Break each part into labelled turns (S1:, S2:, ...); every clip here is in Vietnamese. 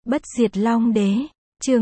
S1: Bất diệt Long Đế, chương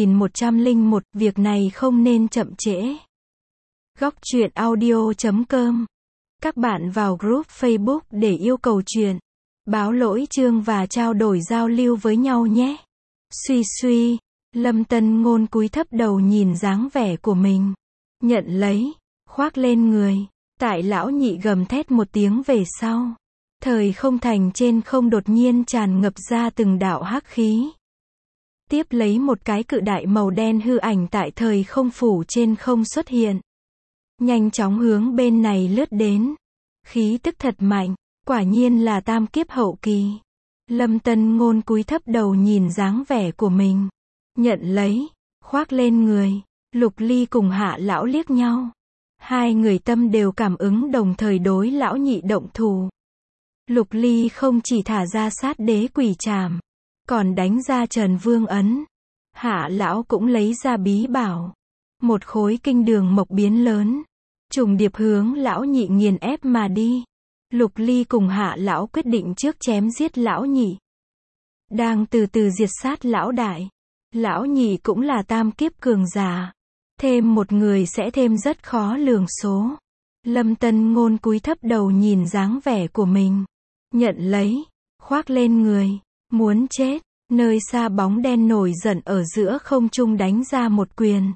S1: 2101, việc này không nên chậm trễ. Góc truyện audio.com. Các bạn vào group Facebook để yêu cầu truyện, báo lỗi chương và trao đổi giao lưu với nhau nhé. Suy suy, Lâm Tân Ngôn cúi thấp đầu nhìn dáng vẻ của mình. Nhận lấy, khoác lên người. Tại lão nhị gầm thét một tiếng về sau. Thời không thành trên không đột nhiên tràn ngập ra từng đạo hắc khí. Tiếp lấy một cái cự đại màu đen hư ảnh tại thời không phủ trên không xuất hiện. Nhanh chóng hướng bên này lướt đến. Khí tức thật mạnh, quả nhiên là tam kiếp hậu kỳ. Lâm Tân Ngôn cúi thấp đầu nhìn dáng vẻ của mình. Nhận lấy, khoác lên người. Lục Ly cùng Hạ lão liếc nhau. Hai người tâm đều cảm ứng đồng thời đối lão nhị động thủ. Lục Ly không chỉ thả ra sát đế quỷ trảm, còn đánh ra Trần Vương ấn. Hạ lão cũng lấy ra bí bảo. Một khối kinh đường mộc biến lớn. Trùng điệp hướng lão nhị nghiền ép mà đi. Lục Ly cùng Hạ lão quyết định trước chém giết lão nhị. Đang từ từ diệt sát lão đại. Lão nhị cũng là tam kiếp cường giả. Thêm một người sẽ thêm rất khó lường số. Lâm Tân Ngôn cúi thấp đầu nhìn dáng vẻ của mình. Nhận lấy, khoác lên người. Muốn chết, nơi xa bóng đen nổi giận ở giữa không trung đánh ra một quyền.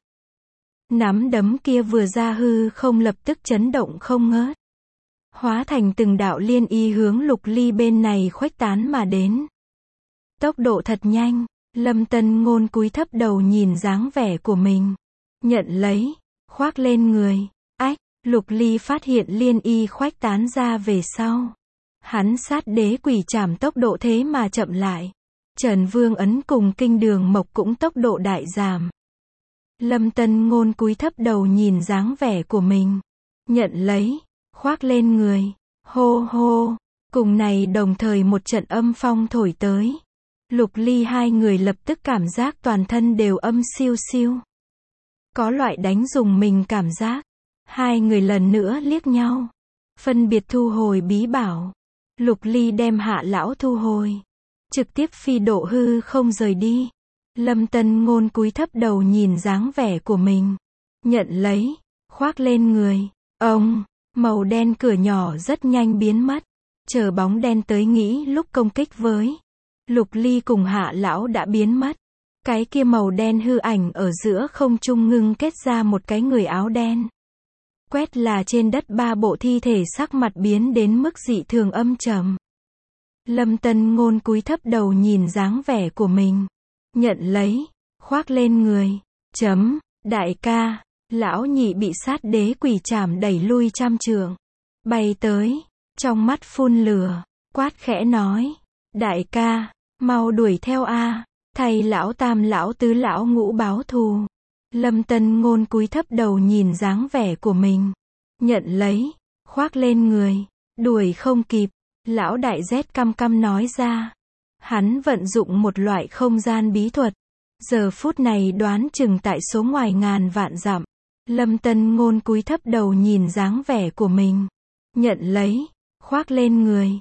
S1: Nắm đấm kia vừa ra hư không lập tức chấn động không ngớt. Hóa thành từng đạo liên y hướng Lục Ly bên này khuếch tán mà đến. Tốc độ thật nhanh, Lâm Tân Ngôn cúi thấp đầu nhìn dáng vẻ của mình. Nhận lấy, khoác lên người. Ách, Lục Ly phát hiện liên y khuếch tán ra về sau. Hắn sát đế quỷ trảm tốc độ thế mà chậm lại. Trần Vương ấn cùng kinh đường mộc cũng tốc độ đại giảm. Lâm Tân Ngôn cúi thấp đầu nhìn dáng vẻ của mình. Nhận lấy, khoác lên người. Hô hô, cùng này đồng thời một trận âm phong thổi tới. Lục Ly hai người lập tức cảm giác toàn thân đều âm siêu siêu. Có loại đánh dùng mình cảm giác. Hai người lần nữa liếc nhau. Phân biệt thu hồi bí bảo. Lục Ly đem Hạ lão thu hồi. Trực tiếp phi độ hư không rời đi. Lâm Tân Ngôn cúi thấp đầu nhìn dáng vẻ của mình. Nhận lấy, khoác lên người. Ông, màu đen cửa nhỏ rất nhanh biến mất. Chờ bóng đen tới nghĩ lúc công kích với. Lục Ly cùng Hạ lão đã biến mất. Cái kia màu đen hư ảnh ở giữa không trung ngưng kết ra một cái người áo đen. Quét là trên đất ba bộ thi thể sắc mặt biến đến mức dị thường âm trầm. Lâm Tân Ngôn cúi thấp đầu nhìn dáng vẻ của mình. Nhận lấy, khoác lên người. Đại ca, lão nhị bị sát đế quỷ trảm đẩy lui trăm trượng. Bay tới, trong mắt phun lửa, quát khẽ nói. Đại ca, mau đuổi theo a, thay lão tam lão tứ lão ngũ báo thù. Lâm Tân Ngôn cúi thấp đầu nhìn dáng vẻ của mình. Nhận lấy, khoác lên người. Đuổi không kịp, lão đại rét căm căm nói ra. Hắn vận dụng một loại không gian bí thuật. Giờ phút này đoán chừng tại số ngoài ngàn vạn dặm. Lâm Tân Ngôn cúi thấp đầu nhìn dáng vẻ của mình. Nhận lấy, khoác lên người.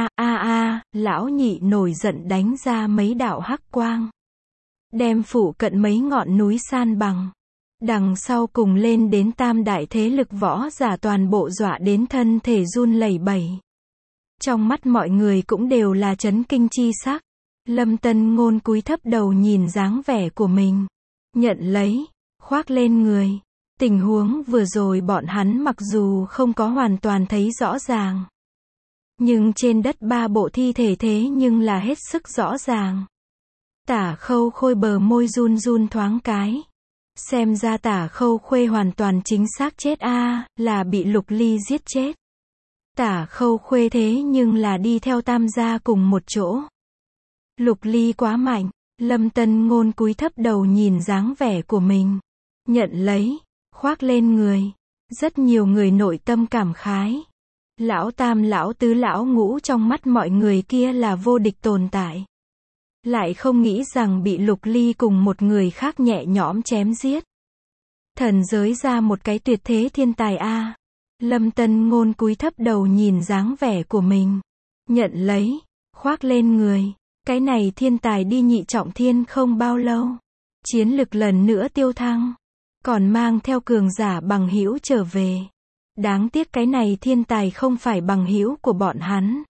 S1: Lão nhị nổi giận đánh ra mấy đạo hắc quang. Đem phủ cận mấy ngọn núi san bằng. Đằng sau cùng lên đến tam đại thế lực võ giả toàn bộ dọa đến thân thể run lẩy bẩy. Trong mắt mọi người cũng đều là chấn kinh chi sắc. Lâm Tân Ngôn cúi thấp đầu nhìn dáng vẻ của mình. Nhận lấy, khoác lên người. Tình huống vừa rồi bọn hắn mặc dù không có hoàn toàn thấy rõ ràng. Nhưng trên đất ba bộ thi thể thế nhưng là hết sức rõ ràng. Tả Khâu Khôi bờ môi run run thoáng cái. Xem ra Tả Khâu Khuê hoàn toàn chính xác chết là bị Lục Ly giết chết. Tả Khâu Khuê thế nhưng là đi theo tam gia cùng một chỗ. Lục Ly quá mạnh. Lâm Tân Ngôn cúi thấp đầu nhìn dáng vẻ của mình. Nhận lấy, khoác lên người. Rất nhiều người nội tâm cảm khái. Lão tam lão tứ lão ngũ trong mắt mọi người kia là vô địch tồn tại. Lại không nghĩ rằng bị Lục Ly cùng một người khác nhẹ nhõm chém giết. Thần giới ra một cái tuyệt thế thiên tài Lâm Tân Ngôn cúi thấp đầu nhìn dáng vẻ của mình. Nhận lấy, khoác lên người. Cái này thiên tài đi nhị trọng thiên không bao lâu. Chiến lực lần nữa tiêu thăng. Còn mang theo cường giả bằng hữu trở về. Đáng tiếc cái này thiên tài không phải bằng hữu của bọn hắn.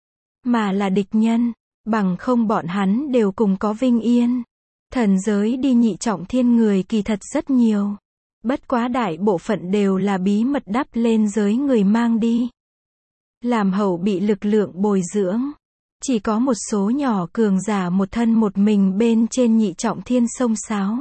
S1: Mà là địch nhân. Bằng không bọn hắn đều cùng có vinh yên. Thần giới đi nhị trọng thiên người kỳ thật rất nhiều. Bất quá đại bộ phận đều là bí mật đắp lên giới người mang đi. Làm hậu bị lực lượng bồi dưỡng. Chỉ có một số nhỏ cường giả một thân một mình bên trên nhị trọng thiên xông xáo.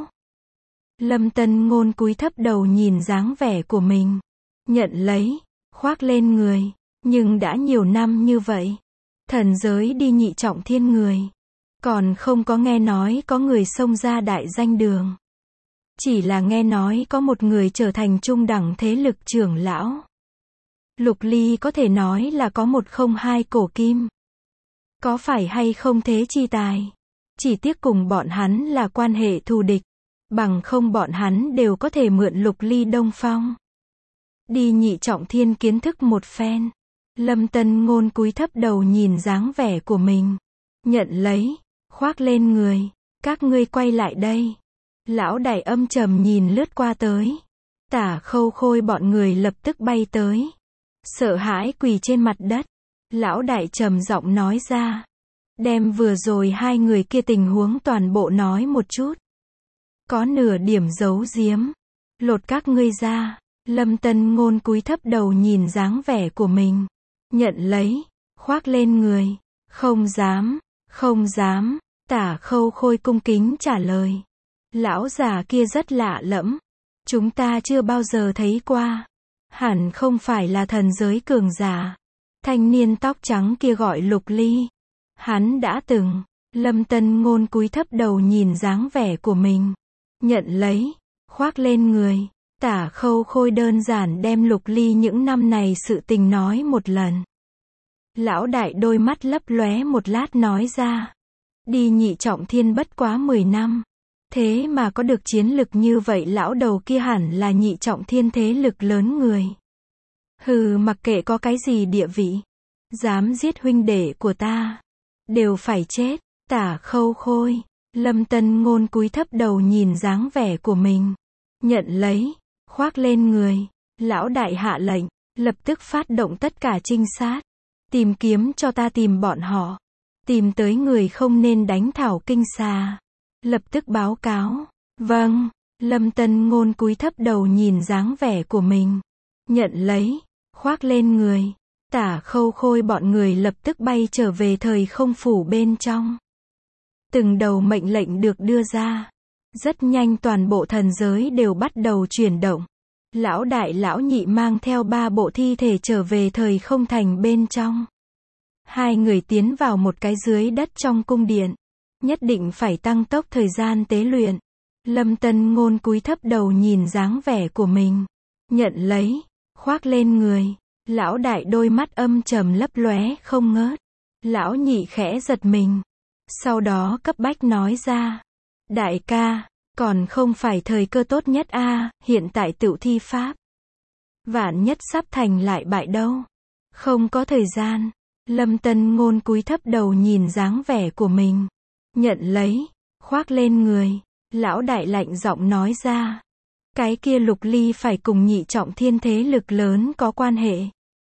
S1: Lâm Tân Ngôn cúi thấp đầu nhìn dáng vẻ của mình. Nhận lấy, khoác lên người. Nhưng đã nhiều năm như vậy. Thần giới đi nhị trọng thiên người. Còn không có nghe nói có người xông ra đại danh đường. Chỉ là nghe nói có một người trở thành trung đẳng thế lực trưởng lão. Lục Ly có thể nói là có 102 cổ kim. Có phải hay không thế chi tài? Chỉ tiếc cùng bọn hắn là quan hệ thù địch. Bằng không bọn hắn đều có thể mượn Lục Ly Đông Phong. Đi nhị trọng thiên kiến thức một phen. Lâm Tân Ngôn cúi thấp đầu nhìn dáng vẻ của mình. Nhận lấy, khoác lên người. Các ngươi quay lại đây. Lão đại âm trầm nhìn lướt qua tới. Tả Khâu Khôi bọn người lập tức bay tới. Sợ hãi quỳ trên mặt đất. Lão đại trầm giọng nói ra. Đem vừa rồi hai người kia tình huống toàn bộ nói một chút. Có nửa điểm giấu giếm. Lột các ngươi ra. Lâm Tân Ngôn cúi thấp đầu nhìn dáng vẻ của mình. Nhận lấy, khoác lên người. Không dám, không dám. Tả Khâu Khôi cung kính trả lời. Lão già kia rất lạ lẫm. Chúng ta chưa bao giờ thấy qua. Hẳn không phải là thần giới cường giả. Thanh niên tóc trắng kia gọi Lục Ly. Hắn đã từng. Lâm Tân Ngôn cúi thấp đầu nhìn dáng vẻ của mình. Nhận lấy, khoác lên người. Tả Khâu Khôi đơn giản đem Lục Ly những năm này sự tình nói một lần. Lão đại đôi mắt lấp lóe một lát nói ra. Đi nhị trọng thiên bất quá 10 năm. Thế mà có được chiến lực như vậy lão đầu kia hẳn là nhị trọng thiên thế lực lớn người. Hừ, mặc kệ có cái gì địa vị. Dám giết huynh đệ của ta. Đều phải chết. Tả Khâu Khôi. Lâm Tân Ngôn cúi thấp đầu nhìn dáng vẻ của mình. Nhận lấy. Khoác lên người. Lão đại hạ lệnh. Lập tức phát động tất cả trinh sát. Tìm kiếm cho ta tìm bọn họ. Tìm tới người không nên đánh Thảo Kinh Xà. Lập tức báo cáo. Vâng. Lâm Tân Ngôn cúi thấp đầu nhìn dáng vẻ của mình. Nhận lấy. Khoác lên người. Tả Khâu Khôi bọn người lập tức bay trở về thời không phủ bên trong. Từng đầu mệnh lệnh được đưa ra. Rất nhanh toàn bộ thần giới đều bắt đầu chuyển động. Lão đại lão nhị mang theo 3 bộ thi thể trở về thời không thành bên trong. Hai người tiến vào một cái dưới đất trong cung điện. Nhất định phải tăng tốc thời gian tế luyện. Lâm Tân Ngôn cúi thấp đầu nhìn dáng vẻ của mình. Nhận lấy. Khoác lên người. Lão đại đôi mắt âm trầm lấp lóe không ngớt. Lão nhị khẽ giật mình. Sau đó cấp bách nói ra. Đại ca, còn không phải thời cơ tốt nhất a, hiện tại tựu thi pháp. Vạn nhất sắp thành lại bại đâu. Không có thời gian. Lâm Tân Ngôn cúi thấp đầu nhìn dáng vẻ của mình. Nhận lấy. Khoác lên người. Lão đại lạnh giọng nói ra. Cái kia Lục Ly phải cùng nhị trọng thiên thế lực lớn có quan hệ.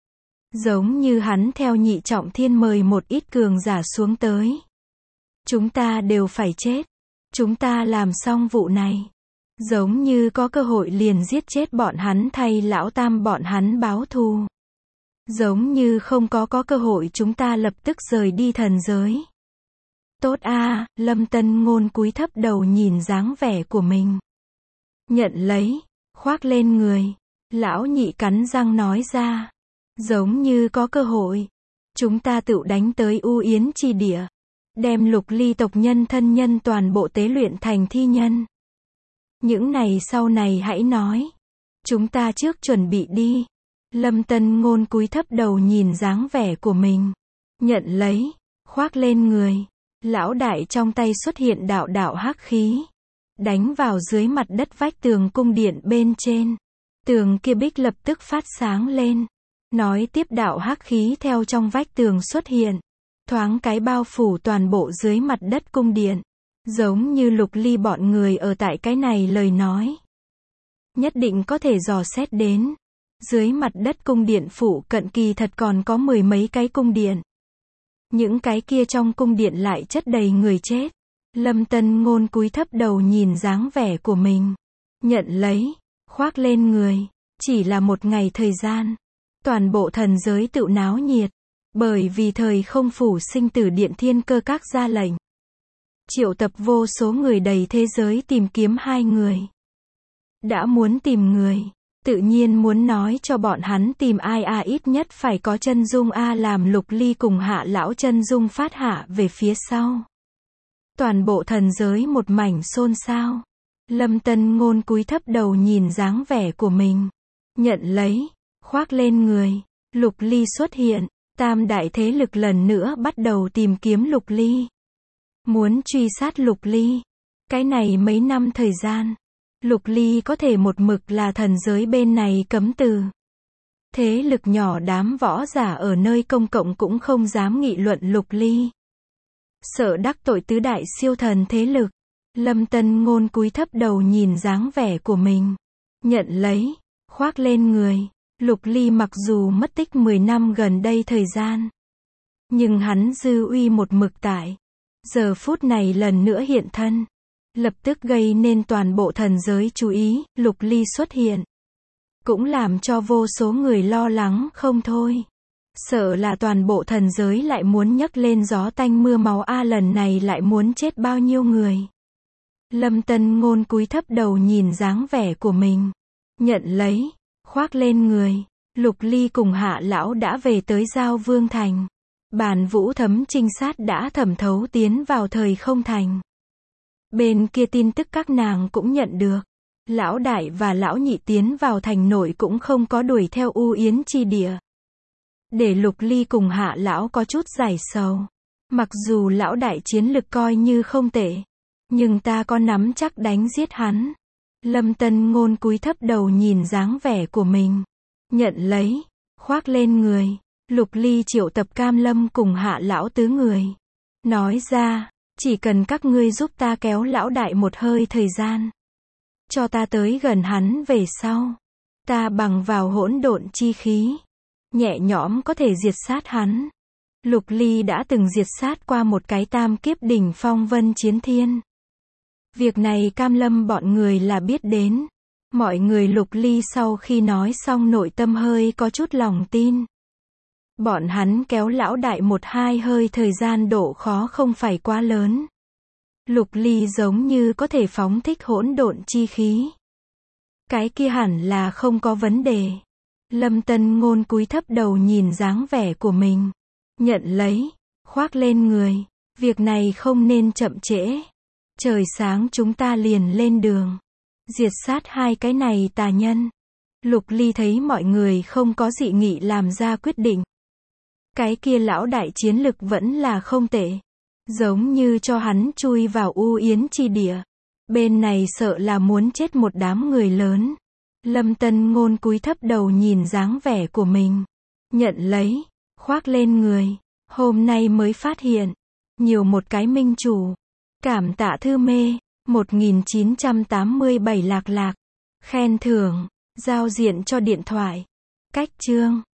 S1: Giống như hắn theo nhị trọng thiên mời một ít cường giả xuống tới. Chúng ta đều phải chết. Chúng ta làm xong vụ này. Giống như có cơ hội liền giết chết bọn hắn thay lão tam bọn hắn báo thù. Giống như không có cơ hội chúng ta lập tức rời đi thần giới. Tốt a, Lâm Tân Ngôn cúi thấp đầu nhìn dáng vẻ của mình. Nhận lấy. Khoác lên người. Lão nhị cắn răng nói ra. Giống như có cơ hội. Chúng ta tự đánh tới U Yến chi địa. Đem Lục Ly tộc nhân thân nhân toàn bộ tế luyện thành thi nhân. Những này sau này hãy nói. Chúng ta trước chuẩn bị đi. Lâm Tân Ngôn cúi thấp đầu nhìn dáng vẻ của mình. Nhận lấy. Khoác lên người. Lão đại trong tay xuất hiện đạo đạo hắc khí. Đánh vào dưới mặt đất vách tường cung điện bên trên. Tường kia bích lập tức phát sáng lên. Nói tiếp đạo hắc khí theo trong vách tường xuất hiện. thoáng cái bao phủ toàn bộ dưới mặt đất cung điện. Giống như Lục Ly bọn người ở tại cái này lời nói. Nhất định có thể dò xét đến. Dưới mặt đất cung điện phụ cận kỳ thật còn có 10 mấy cái cung điện. Những cái kia trong cung điện lại chất đầy người chết. Lâm Tân Ngôn cúi thấp đầu nhìn dáng vẻ của mình. Nhận lấy, khoác lên người. Chỉ là một ngày thời gian. Toàn bộ thần giới tự náo nhiệt. Bởi vì thời không phủ sinh tử điện thiên cơ các ra lệnh. Triệu tập vô số người đầy thế giới tìm kiếm hai người. Đã muốn tìm người. Tự nhiên muốn nói cho bọn hắn tìm ai ít nhất phải có chân dung làm Lục Ly cùng Hạ lão chân dung phát hạ về phía sau. Toàn bộ thần giới một mảnh xôn xao. Lâm Tân Ngôn cúi thấp đầu nhìn dáng vẻ của mình. Nhận lấy, khoác lên người. Lục Ly xuất hiện. Tam đại thế lực lần nữa bắt đầu tìm kiếm Lục Ly. Muốn truy sát Lục Ly. Cái này mấy năm thời gian. Lục Ly có thể một mực là thần giới bên này cấm từ. Thế lực nhỏ đám võ giả ở nơi công cộng cũng không dám nghị luận Lục Ly. Sợ đắc tội tứ đại siêu thần thế lực. Lâm Tân Ngôn cúi thấp đầu nhìn dáng vẻ của mình. Nhận lấy, khoác lên người. Lục Ly mặc dù mất tích 10 năm gần đây thời gian. Nhưng hắn dư uy một mực tại. Giờ phút này lần nữa hiện thân. Lập tức gây nên toàn bộ thần giới chú ý, Lục Ly xuất hiện. Cũng làm cho vô số người lo lắng không thôi. Sợ là toàn bộ thần giới lại muốn nhấc lên gió tanh mưa máu lần này lại muốn chết bao nhiêu người. Lâm Tân Ngôn cúi thấp đầu nhìn dáng vẻ của mình. Nhận lấy, khoác lên người. Lục Ly cùng Hạ lão đã về tới Giao Vương Thành. Bàn Vũ Thấm trinh sát đã thẩm thấu tiến vào thời không thành. Bên kia tin tức các nàng cũng nhận được. Lão đại và lão nhị tiến vào thành nội cũng không có đuổi theo U Yến chi địa. Để Lục Ly cùng Hạ lão có chút giải sầu. Mặc dù lão đại chiến lực coi như không tệ. Nhưng ta có nắm chắc đánh giết hắn. Lâm Tân Ngôn cúi thấp đầu nhìn dáng vẻ của mình. Nhận lấy, khoác lên người. Lục Ly triệu tập Cam Lâm cùng Hạ lão tứ người. Nói ra, chỉ cần các ngươi giúp ta kéo lão đại một hơi thời gian. Cho ta tới gần hắn về sau. Ta bằng vào hỗn độn chi khí. Nhẹ nhõm có thể diệt sát hắn. Lục Ly đã từng diệt sát qua một cái tam kiếp đỉnh phong Vân Chiến Thiên. Việc này Cam Lâm bọn người là biết đến. Mọi người Lục Ly sau khi nói xong nội tâm hơi có chút lòng tin. Bọn hắn kéo lão đại một hai hơi thời gian độ khó không phải quá lớn. Lục Ly giống như có thể phóng thích hỗn độn chi khí. Cái kia hẳn là không có vấn đề. Lâm Tân Ngôn cúi thấp đầu nhìn dáng vẻ của mình. Nhận lấy, khoác lên người. Việc này không nên chậm trễ. Trời sáng chúng ta liền lên đường. Diệt sát hai cái này tà nhân. Lục Ly thấy mọi người không có dị nghị làm ra quyết định. Cái kia lão đại chiến lực vẫn là không tệ. Giống như cho hắn chui vào U Yến chi địa. Bên này sợ là muốn chết một đám người lớn. Lâm Tân Ngôn cúi thấp đầu nhìn dáng vẻ của mình. Nhận lấy, khoác lên người. Hôm nay mới phát hiện. Nhiều một cái minh chủ. Cảm tạ thư mê. 1987 lạc lạc. Khen thưởng. Giao diện cho điện thoại. Cách chương.